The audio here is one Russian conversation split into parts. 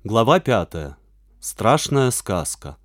Глава 5. Страшная сказка.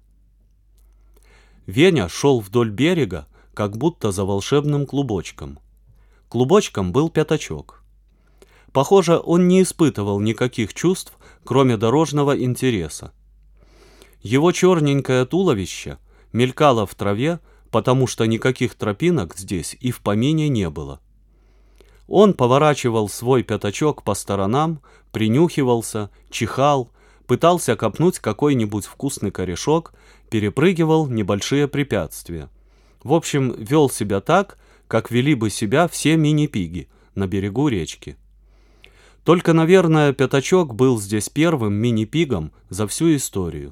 Веня шел вдоль берега, как будто за волшебным клубочком. Клубочком был Пятачок. Похоже, он не испытывал никаких чувств, кроме дорожного интереса. Его черненькое туловище мелькало в траве, потому что никаких тропинок здесь и в помине не было. Он поворачивал свой пятачок по сторонам, принюхивался, чихал, пытался копнуть какой-нибудь вкусный корешок, перепрыгивал небольшие препятствия. В общем, вел себя так, как вели бы себя все мини-пиги на берегу речки. Только, наверное, Пятачок был здесь первым мини-пигом за всю историю.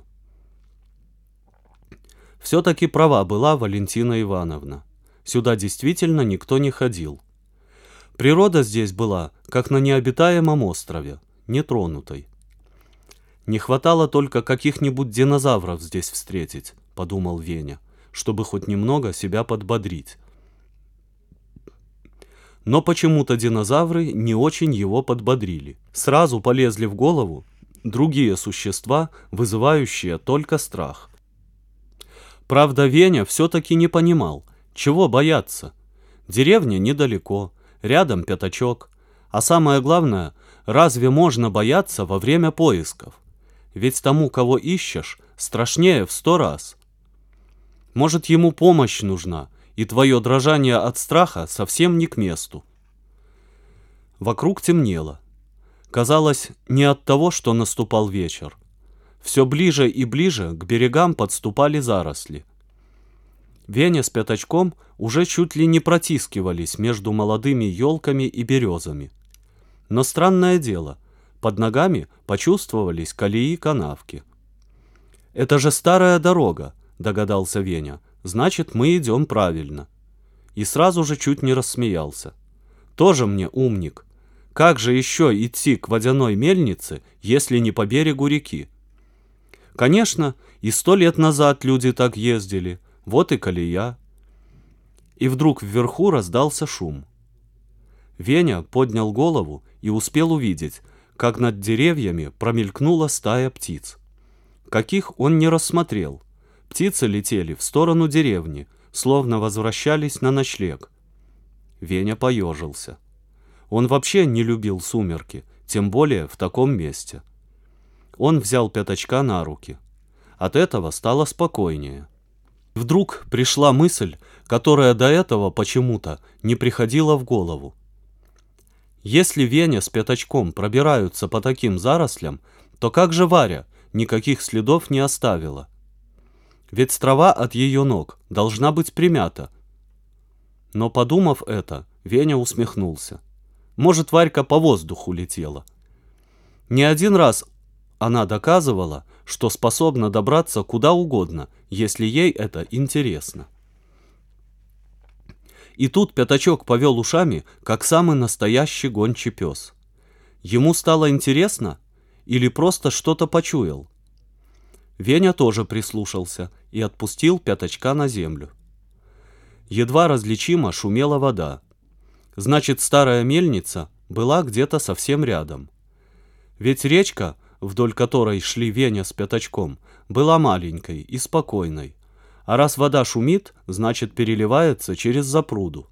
Все-таки права была Валентина Ивановна. Сюда действительно никто не ходил. Природа здесь была, как на необитаемом острове, нетронутой. «Не хватало только каких-нибудь динозавров здесь встретить», — подумал Веня, чтобы хоть немного себя подбодрить. Но почему-то динозавры не очень его подбодрили. Сразу полезли в голову другие существа, вызывающие только страх. Правда, Веня все-таки не понимал, чего бояться. Деревня недалеко, рядом Пятачок. А самое главное, разве можно бояться во время поисков? Ведь тому, кого ищешь, страшнее в 100 раз. Может, ему помощь нужна, и твое дрожание от страха совсем не к месту. Вокруг темнело. Казалось, не от того, что наступал вечер. Все ближе и ближе к берегам подступали заросли. Веня с Пятачком уже чуть ли не протискивались между молодыми елками и березами. Но странное дело, под ногами почувствовались колеи-канавки. «Это же старая дорога», — догадался Веня. «Значит, мы идем правильно». И сразу же чуть не рассмеялся. «Тоже мне умник. Как же еще идти к водяной мельнице, если не по берегу реки?» Конечно, и 100 лет назад люди так ездили. Вот и колея. И вдруг вверху раздался шум. Веня поднял голову и успел увидеть, как над деревьями промелькнула стая птиц. Каких он не рассмотрел. Птицы летели в сторону деревни, словно возвращались на ночлег. Веня поежился. Он вообще не любил сумерки, тем более в таком месте. Он взял Пятачка на руки. От этого стало спокойнее. Вдруг пришла мысль, которая до этого почему-то не приходила в голову. Если Веня с Пятачком пробираются по таким зарослям, то как же Варя никаких следов не оставила? Ведь трава от ее ног должна быть примята. Но, подумав это, Веня усмехнулся. Может, Варька по воздуху летела. Не один раз она доказывала, что способна добраться куда угодно, если ей это интересно. И тут Пятачок повел ушами, как самый настоящий гончий пес. Ему стало интересно или просто что-то почуял? Веня тоже прислушался и отпустил Пятачка на землю. Едва различимо шумела вода. Значит, старая мельница была где-то совсем рядом. Ведь речка, вдоль которой шли Веня с Пятачком, была маленькой и спокойной. А раз вода шумит, значит, переливается через запруду.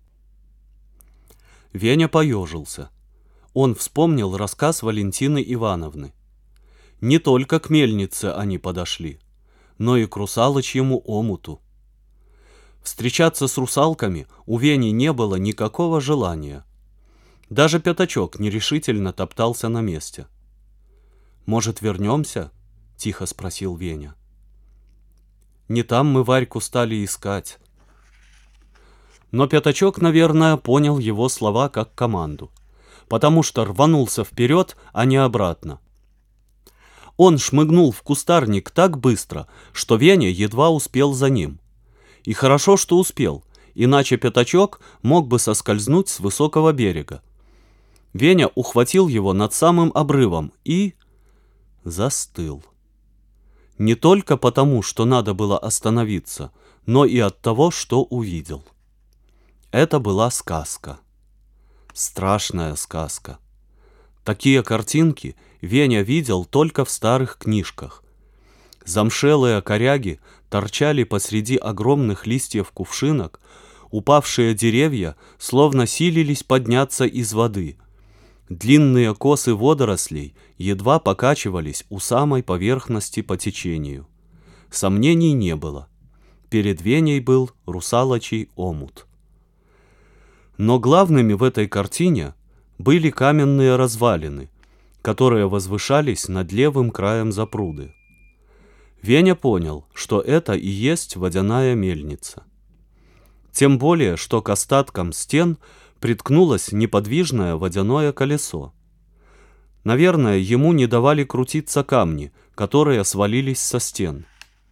Веня поежился. Он вспомнил рассказ Валентины Ивановны. Не только к мельнице они подошли, но и к русалочьему омуту. Встречаться с русалками у Вени не было никакого желания. Даже Пятачок нерешительно топтался на месте. «Может, вернемся?» — тихо спросил Веня. «Не там мы Варьку стали искать». Но Пятачок, наверное, понял его слова как команду, потому что рванулся вперед, а не обратно. Он шмыгнул в кустарник так быстро, что Веня едва успел за ним. И хорошо, что успел, иначе Пятачок мог бы соскользнуть с высокого берега. Веня ухватил его над самым обрывом и застыл. Не только потому, что надо было остановиться, но и от того, что увидел. Это была сказка. Страшная сказка. Такие картинки Веня видел только в старых книжках. Замшелые коряги торчали посреди огромных листьев кувшинок, упавшие деревья словно силились подняться из воды. Длинные косы водорослей едва покачивались у самой поверхности по течению. Сомнений не было. Перед Веней был русалочий омут. Но главными в этой картине были каменные развалины, которые возвышались над левым краем запруды. Веня понял, что это и есть водяная мельница. Тем более, что к остаткам стен приткнулось неподвижное водяное колесо. Наверное, ему не давали крутиться камни, которые свалились со стен.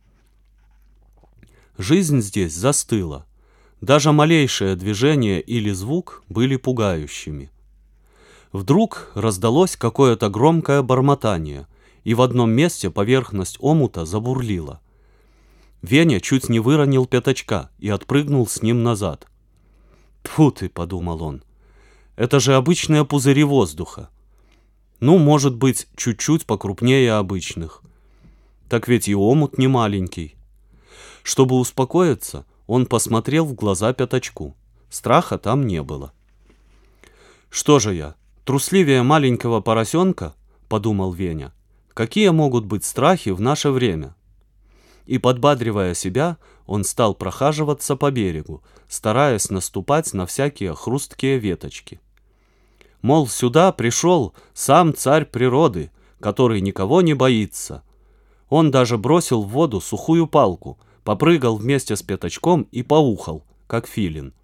Жизнь здесь застыла. Даже малейшее движение или звук были пугающими. Вдруг раздалось какое-то громкое бормотание, и в одном месте поверхность омута забурлила. Веня чуть не выронил пятачка и отпрыгнул с ним назад. «Тьфу ты», — подумал он, — «это же обычные пузыри воздуха. Ну, может быть, чуть-чуть покрупнее обычных. Так ведь и омут не маленький». Чтобы успокоиться, он посмотрел в глаза пятачку. Страха там не было. «Что же я, трусливее маленького поросенка?» — подумал Веня. «Какие могут быть страхи в наше время?» И, подбадривая себя, он стал прохаживаться по берегу, стараясь наступать на всякие хрусткие веточки. Мол, сюда пришел сам царь природы, который никого не боится. Он даже бросил в воду сухую палку, попрыгал вместе с пятачком и поухал, как филин.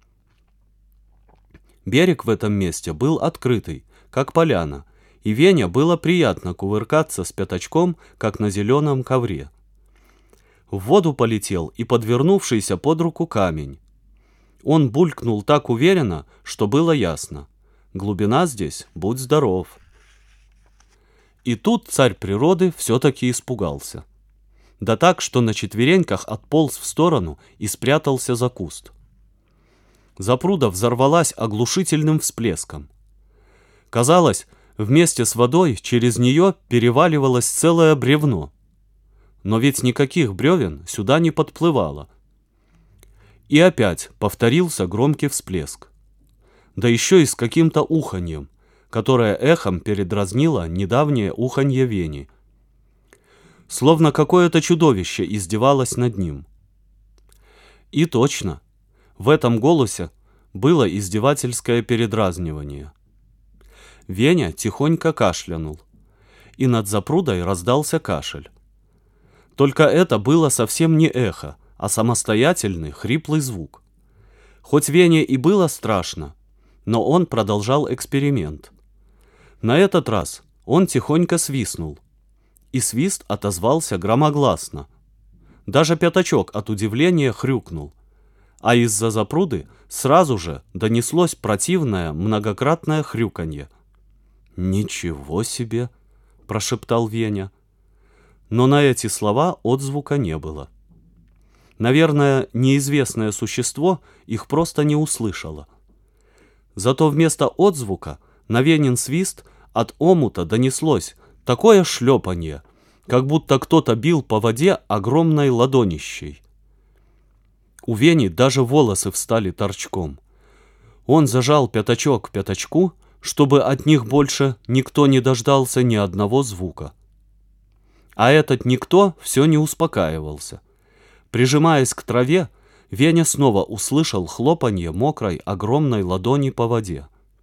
Берег в этом месте был открытый, как поляна, и Вене было приятно кувыркаться с пятачком, как на зеленом ковре. В воду полетел и подвернувшийся под руку камень. Он булькнул так уверенно, что было ясно. Глубина здесь, будь здоров. И тут царь природы все-таки испугался. Да так, что на четвереньках отполз в сторону и спрятался за куст. Запруда взорвалась оглушительным всплеском. Казалось, вместе с водой через нее переваливалось целое бревно. Но ведь никаких бревен сюда не подплывало. И опять повторился громкий всплеск. Да еще и с каким-то уханьем, которое эхом передразнило недавнее уханье Вени. Словно какое-то чудовище издевалось над ним. И точно, в этом голосе было издевательское передразнивание. Веня тихонько кашлянул, и над запрудой раздался кашель. Только это было совсем не эхо, а самостоятельный хриплый звук. Хоть Вене и было страшно, но он продолжал эксперимент. На этот раз он тихонько свистнул, и свист отозвался громогласно. Даже пятачок от удивления хрюкнул, а из-за запруды сразу же донеслось противное многократное хрюканье. «Ничего себе!» — прошептал Веня. Но на эти слова отзвука не было. Наверное, неизвестное существо их просто не услышало. Зато вместо отзвука на Венин свист от омута донеслось такое шлепанье, как будто кто-то бил по воде огромной ладонищей. У Вени даже волосы встали торчком. Он зажал пятачок к пятачку, чтобы от них больше никто не дождался ни одного звука. А этот никто все не успокаивался. Прижимаясь к траве, Веня снова услышал хлопанье мокрой огромной ладони по воде.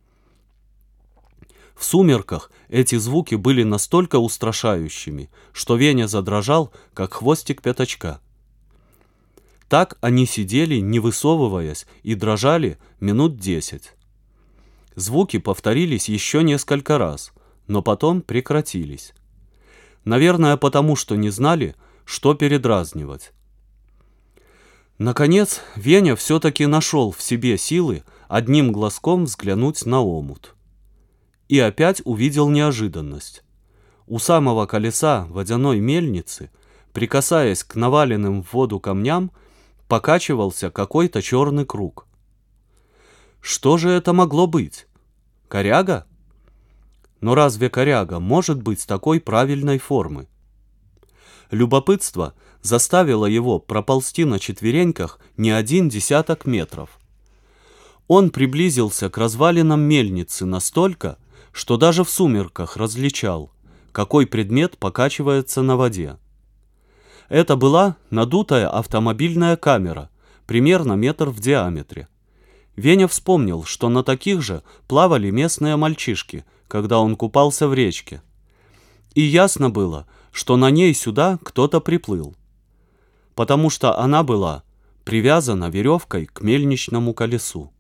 В сумерках эти звуки были настолько устрашающими, что Веня задрожал, как хвостик пятачка. Так они сидели, не высовываясь, и дрожали минут 10. Звуки повторились еще несколько раз, но потом прекратились. Наверное, потому что не знали, что передразнивать. Наконец, Веня все-таки нашел в себе силы одним глазком взглянуть на омут. И опять увидел неожиданность. У самого колеса водяной мельницы, прикасаясь к наваленным в воду камням, покачивался какой-то черный круг. Что же это могло быть? Коряга? Но разве коряга может быть такой правильной формы? Любопытство заставило его проползти на четвереньках не 1 десяток метров. Он приблизился к развалинам мельницы настолько, что даже в сумерках различал, какой предмет покачивается на воде. Это была надутая автомобильная камера, примерно метр в диаметре. Веня вспомнил, что на таких же плавали местные мальчишки, когда он купался в речке. И ясно было, что на ней сюда кто-то приплыл, потому что она была привязана веревкой к мельничному колесу.